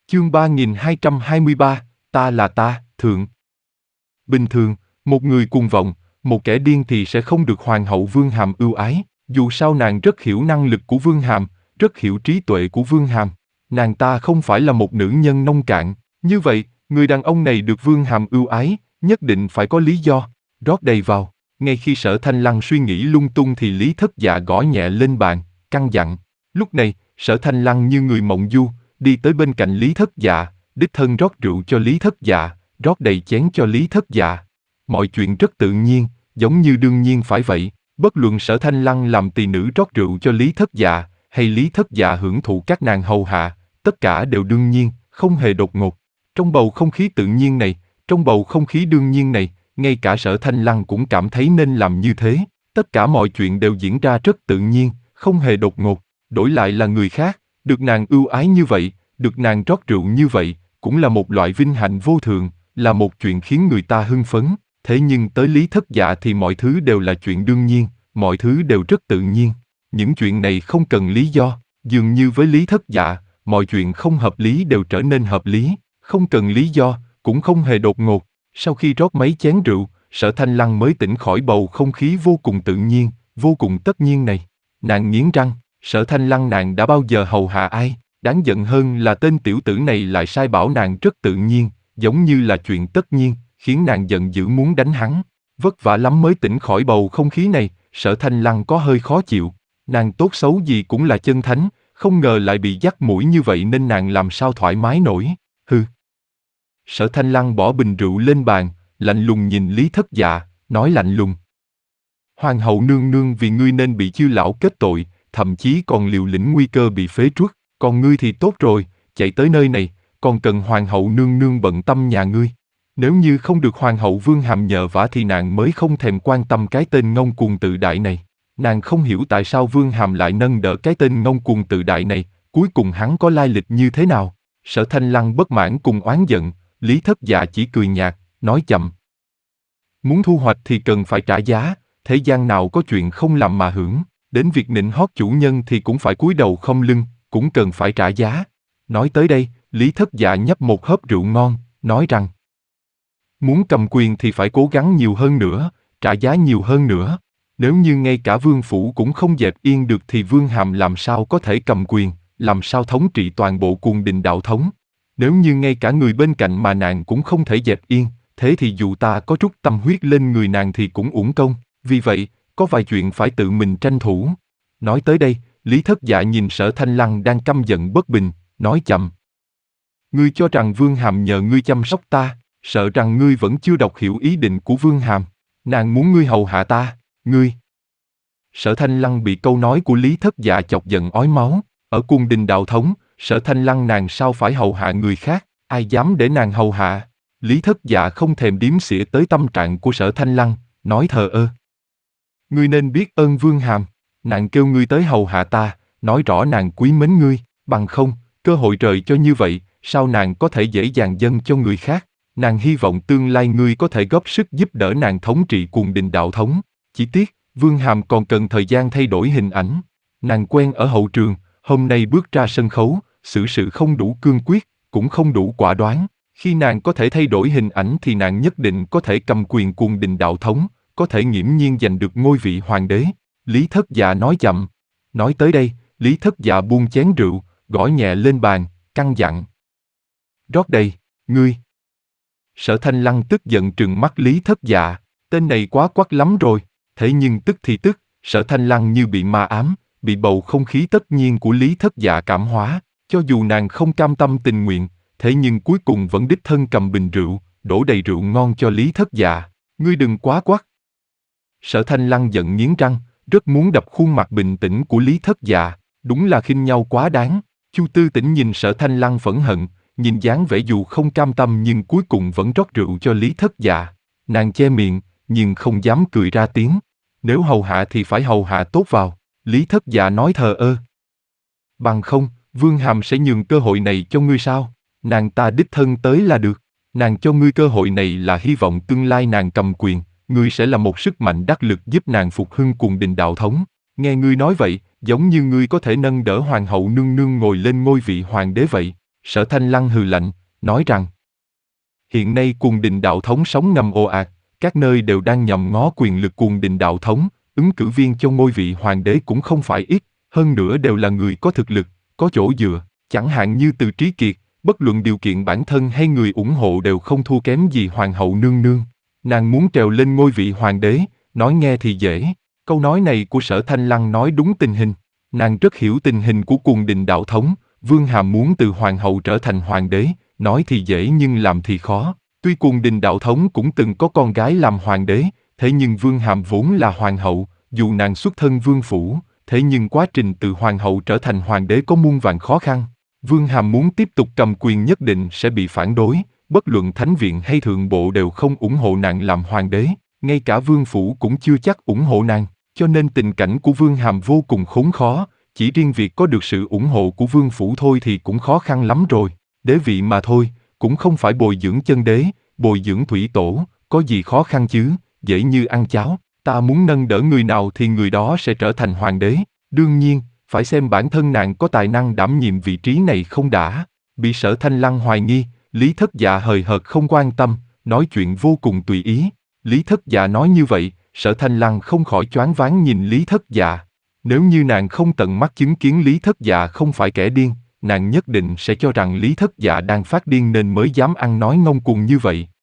Chương 3223, ta là ta, thượng. Bình thường, một người cuồng vọng, một kẻ điên thì sẽ không được Hoàng hậu Vương Hàm ưu ái, dù sao nàng rất hiểu năng lực của Vương Hàm, rất hiểu trí tuệ của Vương Hàm. Nàng ta không phải là một nữ nhân nông cạn, như vậy, người đàn ông này được Vương Hàm ưu ái, nhất định phải có lý do, rót đầy vào. Ngay khi Sở Thanh Lăng suy nghĩ lung tung thì Lý Thất Dạ gõ nhẹ lên bàn, căn dặn. Lúc này, Sở Thanh Lăng như người mộng du, đi tới bên cạnh Lý Thất Dạ, đích thân rót rượu cho Lý Thất Dạ, rót đầy chén cho Lý Thất Dạ. Mọi chuyện rất tự nhiên, giống như đương nhiên phải vậy, bất luận Sở Thanh Lăng làm tỳ nữ rót rượu cho Lý Thất Dạ, hay Lý Thất Dạ hưởng thụ các nàng hầu hạ, tất cả đều đương nhiên, không hề đột ngột. Trong bầu không khí tự nhiên này, trong bầu không khí đương nhiên này, ngay cả Sở Thanh Lăng cũng cảm thấy nên làm như thế. Tất cả mọi chuyện đều diễn ra rất tự nhiên, không hề đột ngột. Đổi lại là người khác, được nàng ưu ái như vậy, được nàng rót rượu như vậy, cũng là một loại vinh hạnh vô thượng, là một chuyện khiến người ta hưng phấn. Thế nhưng tới Lý Thất Dạ thì mọi thứ đều là chuyện đương nhiên, mọi thứ đều rất tự nhiên. Những chuyện này không cần lý do, dường như với Lý Thất Dạ, mọi chuyện không hợp lý đều trở nên hợp lý, không cần lý do, cũng không hề đột ngột. Sau khi rót mấy chén rượu, Sở Thanh Lăng mới tỉnh khỏi bầu không khí vô cùng tự nhiên, vô cùng tất nhiên này. Nàng nghiến răng, Sở Thanh Lăng nàng đã bao giờ hầu hạ ai, đáng giận hơn là tên tiểu tử này lại sai bảo nàng rất tự nhiên, giống như là chuyện tất nhiên, khiến nàng giận dữ muốn đánh hắn. Vất vả lắm mới tỉnh khỏi bầu không khí này, Sở Thanh Lăng có hơi khó chịu. Nàng tốt xấu gì cũng là chân thánh, không ngờ lại bị dắt mũi như vậy nên nàng làm sao thoải mái nổi. Hừ. Sở Thanh Lăng bỏ bình rượu lên bàn, lạnh lùng nhìn Lý Thất Dạ, nói lạnh lùng. Hoàng hậu nương nương vì ngươi nên bị Chư lão kết tội, thậm chí còn liều lĩnh nguy cơ bị phế truất, còn ngươi thì tốt rồi, chạy tới nơi này, còn cần Hoàng hậu nương nương bận tâm nhà ngươi. Nếu như không được Hoàng hậu Vương Hàm nhờ vả thì nàng mới không thèm quan tâm cái tên ngông cuồng tự đại này. Nàng không hiểu tại sao Vương Hàm lại nâng đỡ cái tên ngông cuồng tự đại này, cuối cùng hắn có lai lịch như thế nào. Sở Thanh Lăng bất mãn cùng oán giận, Lý Thất Dạ chỉ cười nhạt, nói chậm. Muốn thu hoạch thì cần phải trả giá, thế gian nào có chuyện không làm mà hưởng, đến việc nịnh hót chủ nhân thì cũng phải cúi đầu không lưng, cũng cần phải trả giá. Nói tới đây, Lý Thất Dạ nhấp một hớp rượu ngon, nói rằng muốn cầm quyền thì phải cố gắng nhiều hơn nữa, trả giá nhiều hơn nữa. Nếu như ngay cả vương phủ cũng không dẹp yên được thì Vương Hàm làm sao có thể cầm quyền, làm sao thống trị toàn bộ Cuồng Đình đạo thống. Nếu như ngay cả người bên cạnh mà nàng cũng không thể dẹp yên, thế thì dù ta có trút tâm huyết lên người nàng thì cũng uổng công. Vì vậy, có vài chuyện phải tự mình tranh thủ. Nói tới đây, Lý Thất Dạ nhìn Sở Thanh Lăng đang căm giận bất bình, nói chậm. Ngươi cho rằng Vương Hàm nhờ ngươi chăm sóc ta, sợ rằng ngươi vẫn chưa đọc hiểu ý định của Vương Hàm. Nàng muốn ngươi hầu hạ ta, ngươi. Sở Thanh Lăng bị câu nói của Lý Thất Dạ chọc giận ói máu. Ở Cuồng Đình đạo thống, Sở Thanh Lăng nàng sao phải hầu hạ người khác, ai dám để nàng hầu hạ. Lý Thất Dạ không thèm đếm xỉa tới tâm trạng của Sở Thanh Lăng, nói thờ ơ. Ngươi nên biết ơn Vương Hàm, nàng kêu ngươi tới hầu hạ ta, nói rõ nàng quý mến ngươi, bằng không, cơ hội trời cho như vậy, sao nàng có thể dễ dàng dâng cho người khác. Nàng hy vọng tương lai ngươi có thể góp sức giúp đỡ nàng thống trị Cuồng Đình đạo thống. Chỉ tiếc, Vương Hàm còn cần thời gian thay đổi hình ảnh. Nàng quen ở hậu trường, hôm nay bước ra sân khấu, xử sự không đủ cương quyết, cũng không đủ quả đoán. Khi nàng có thể thay đổi hình ảnh thì nàng nhất định có thể cầm quyền Cuồng Đình đạo thống, có thể nghiễm nhiên giành được ngôi vị hoàng đế. Lý Thất Dạ nói chậm. Nói tới đây, Lý Thất Dạ buông chén rượu, gõ nhẹ lên bàn, căn dặn. Rót đầy, ngươi. Sở Thanh Lăng tức giận trừng mắt Lý Thất Dạ, tên này quá quắc lắm rồi. Thế nhưng tức thì tức, Sở Thanh Lăng như bị ma ám, bị bầu không khí tất nhiên của Lý Thất Dạ cảm hóa, cho dù nàng không cam tâm tình nguyện, thế nhưng cuối cùng vẫn đích thân cầm bình rượu, đổ đầy rượu ngon cho Lý Thất Dạ. Ngươi đừng quá quắc. Sở Thanh Lăng giận nghiến răng, rất muốn đập khuôn mặt bình tĩnh của Lý Thất Dạ, đúng là khinh nhau quá đáng. Chu Tư Tĩnh nhìn Sở Thanh Lăng phẫn hận, nhìn dáng vẻ dù không cam tâm nhưng cuối cùng vẫn rót rượu cho Lý Thất Dạ. Nàng che miệng, nhưng không dám cười ra tiếng. Nếu hầu hạ thì phải hầu hạ tốt vào, Lý Thất Dạ nói thờ ơ. Bằng không, Vương Hàm sẽ nhường cơ hội này cho ngươi sao? Nàng ta đích thân tới là được. Nàng cho ngươi cơ hội này là hy vọng tương lai nàng cầm quyền, ngươi sẽ là một sức mạnh đắc lực giúp nàng phục hưng Cuồng Đình đạo thống. Nghe ngươi nói vậy, giống như ngươi có thể nâng đỡ Hoàng hậu nương nương ngồi lên ngôi vị hoàng đế vậy. Sở Thanh Lăng hừ lạnh, nói rằng hiện nay Cuồng Đình đạo thống sống ngầm ồ ạt, các nơi đều đang nhòm ngó quyền lực Cuồng Đình đạo thống, ứng cử viên cho ngôi vị hoàng đế cũng không phải ít, hơn nữa đều là người có thực lực, có chỗ dựa, chẳng hạn như Từ Trí Kiệt, bất luận điều kiện bản thân hay người ủng hộ đều không thua kém gì hoàng hậu nương nương. Nàng muốn trèo lên ngôi vị hoàng đế, nói nghe thì dễ. Câu nói này của Sở Thanh Lăng nói đúng tình hình. Nàng rất hiểu tình hình của Cuồng Đình đạo thống, Vương Hàm muốn từ hoàng hậu trở thành hoàng đế, nói thì dễ nhưng làm thì khó. Tuy Cuồng Đình đạo thống cũng từng có con gái làm hoàng đế, thế nhưng Vương Hàm vốn là hoàng hậu, dù nàng xuất thân vương phủ, thế nhưng quá trình từ hoàng hậu trở thành hoàng đế có muôn vàn khó khăn. Vương Hàm muốn tiếp tục cầm quyền nhất định sẽ bị phản đối, bất luận thánh viện hay thượng bộ đều không ủng hộ nàng làm hoàng đế, ngay cả vương phủ cũng chưa chắc ủng hộ nàng, cho nên tình cảnh của Vương Hàm vô cùng khốn khó, chỉ riêng việc có được sự ủng hộ của vương phủ thôi thì cũng khó khăn lắm rồi, đế vị mà thôi, cũng không phải bồi dưỡng chân đế, bồi dưỡng thủy tổ, có gì khó khăn chứ, dễ như ăn cháo, ta muốn nâng đỡ người nào thì người đó sẽ trở thành hoàng đế, đương nhiên, phải xem bản thân nàng có tài năng đảm nhiệm vị trí này không đã. Bị Sở Thanh Lăng hoài nghi, Lý Thất Dạ hời hợt không quan tâm, nói chuyện vô cùng tùy ý. Lý Thất Dạ nói như vậy, Sở Thanh Lăng không khỏi choáng váng nhìn Lý Thất Dạ. Nếu như nàng không tận mắt chứng kiến Lý Thất Dạ không phải kẻ điên, nàng nhất định sẽ cho rằng Lý Thất Dạ đang phát điên nên mới dám ăn nói ngông cuồng như vậy.